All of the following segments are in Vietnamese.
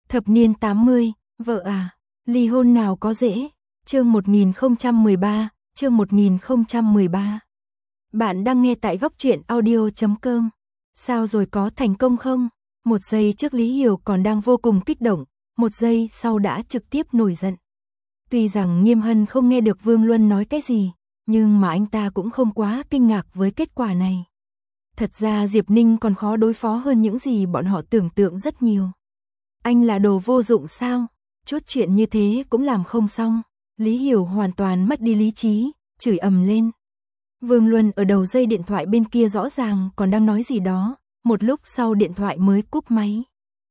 Thập niên 80, vợ à, ly hôn nào có dễ. Chương 1013, chương 1013. Bạn đang nghe tại góc truyện audio.com. Sao rồi, có thành công không? Một giây trước Lý Hiểu còn đang vô cùng kích động, một giây sau đã trực tiếp nổi giận. Tuy rằng Nghiêm Hân không nghe được Vương Luân nói cái gì, nhưng mà anh ta cũng không quá kinh ngạc với kết quả này. Thật ra Diệp Ninh còn khó đối phó hơn những gì bọn họ tưởng tượng rất nhiều. Anh là đồ vô dụng sao? Chút chuyện như thế cũng làm không xong. Lý Hiểu hoàn toàn mất đi lý trí, chửi ầm lên. Vương Luân ở đầu dây điện thoại bên kia rõ ràng còn đang nói gì đó, một lúc sau điện thoại mới cúp máy.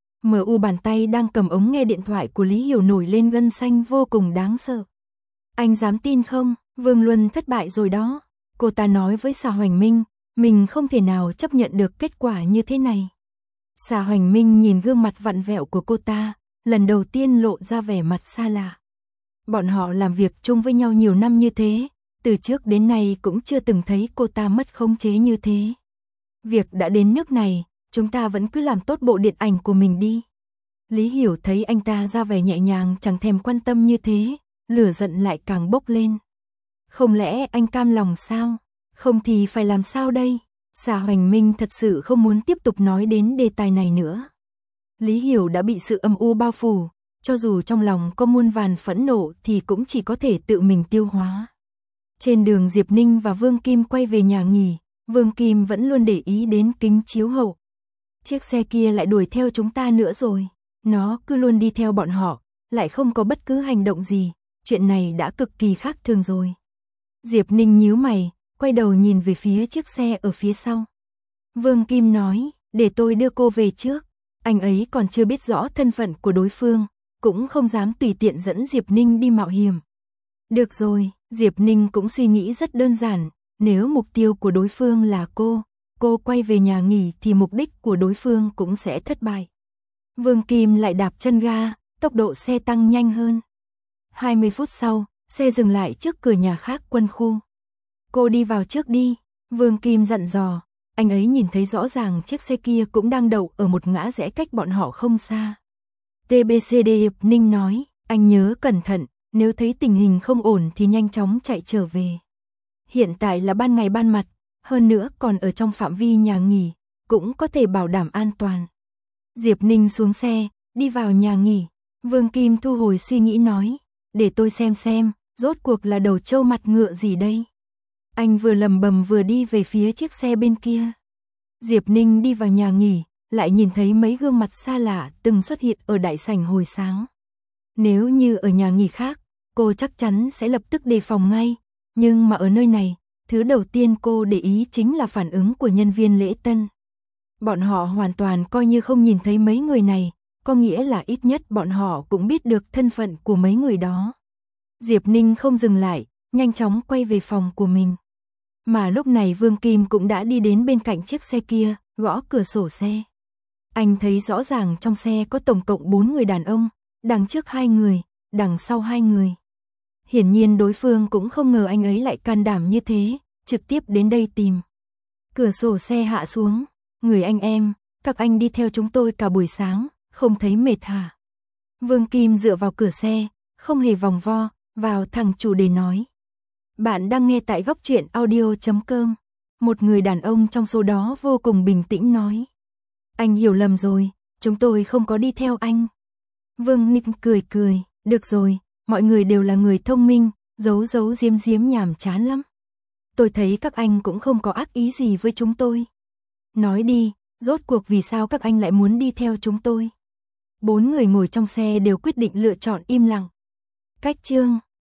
MU bàn tay đang cầm ống nghe điện thoại của Lý Hiểu nổi lên gân xanh vô cùng đáng sợ. Anh dám tin không, Vương Luân thất bại rồi đó. Cô ta nói với Sa Hoành Minh, mình không thể nào chấp nhận được kết quả như thế này. Sa Hoành Minh nhìn gương mặt vặn vẹo của cô ta, lần đầu tiên lộ ra vẻ mặt xa lạ. Bọn họ làm việc chung với nhau nhiều năm như thế, từ trước đến nay cũng chưa từng thấy cô ta mất khống chế như thế. Việc đã đến nước này, chúng ta vẫn cứ làm tốt bộ điện ảnh của mình đi. Lý Hiểu thấy anh ta ra vẻ nhẹ nhàng chẳng thèm quan tâm như thế, lửa giận lại càng bốc lên. Không lẽ anh cam lòng sao? Không thì phải làm sao đây? Sa Hoành Minh thật sự không muốn tiếp tục nói đến đề tài này nữa. Lý Hiểu đã bị sự âm u bao phủ, cho dù trong lòng có muôn vàn phẫn nộ thì cũng chỉ có thể tự mình tiêu hóa. Trên đường Diệp Ninh và Vương Kim quay về nhà nghỉ, Vương Kim vẫn luôn để ý đến kính chiếu hậu. Chiếc xe kia lại đuổi theo chúng ta nữa rồi. Nó cứ luôn đi theo bọn họ, lại không có bất cứ hành động gì. Chuyện này đã cực kỳ khác thường rồi. Diệp Ninh nhíu mày, quay đầu nhìn về phía chiếc xe ở phía sau. Vương Kim nói, để tôi đưa cô về trước. Anh ấy còn chưa biết rõ thân phận của đối phương, cũng không dám tùy tiện dẫn Diệp Ninh đi mạo hiểm. Được rồi, Diệp Ninh cũng suy nghĩ rất đơn giản, nếu mục tiêu của đối phương là cô quay về nhà nghỉ thì mục đích của đối phương cũng sẽ thất bại. Vương Kim lại đạp chân ga, tốc độ xe tăng nhanh hơn. 20 phút sau, xe dừng lại trước cửa nhà khác quân khu. Cô đi vào trước đi, Vương Kim dặn dò. Anh ấy nhìn thấy rõ ràng chiếc xe kia cũng đang đậu ở một ngã rẽ cách bọn họ không xa. TBCD Diệp Ninh nói, anh nhớ cẩn thận, nếu thấy tình hình không ổn thì nhanh chóng chạy trở về. Hiện tại là ban ngày ban mặt, hơn nữa còn ở trong phạm vi nhà nghỉ, cũng có thể bảo đảm an toàn. Diệp Ninh xuống xe, đi vào nhà nghỉ. Vương Kim thu hồi suy nghĩ nói, để tôi xem, rốt cuộc là đầu trâu mặt ngựa gì đây? Anh vừa lầm bầm vừa đi về phía chiếc xe bên kia. Diệp Ninh đi vào nhà nghỉ, lại nhìn thấy mấy gương mặt xa lạ từng xuất hiện ở đại sảnh hồi sáng. Nếu như ở nhà nghỉ khác, cô chắc chắn sẽ lập tức đề phòng ngay, nhưng mà ở nơi này, thứ đầu tiên cô để ý chính là phản ứng của nhân viên lễ tân. Bọn họ hoàn toàn coi như không nhìn thấy mấy người này, có nghĩa là ít nhất bọn họ cũng biết được thân phận của mấy người đó. Diệp Ninh không dừng lại, nhanh chóng quay về phòng của mình. Mà lúc này Vương Kim cũng đã đi đến bên cạnh chiếc xe kia, gõ cửa sổ xe. Anh thấy rõ ràng trong xe có tổng cộng 4 người đàn ông, đằng trước 2 người, đằng sau 2 người. Hiển nhiên đối phương cũng không ngờ anh ấy lại can đảm như thế, trực tiếp đến đây tìm. Cửa sổ xe hạ xuống, người anh em, các anh đi theo chúng tôi cả buổi sáng, không thấy mệt hả? Vương Kim dựa vào cửa xe, không hề vòng vo, vào thẳng chủ đề nói. Bạn đang nghe tại góc truyện audio.com. Một người đàn ông trong số đó vô cùng bình tĩnh nói. Anh hiểu lầm rồi, chúng tôi không có đi theo anh. Vương Nghịch cười, được rồi, mọi người đều là người thông minh, giấu giếm nhàm chán lắm. Tôi thấy các anh cũng không có ác ý gì với chúng tôi. Nói đi, rốt cuộc vì sao các anh lại muốn đi theo chúng tôi? 4 người ngồi trong xe đều quyết định lựa chọn im lặng. Cách chương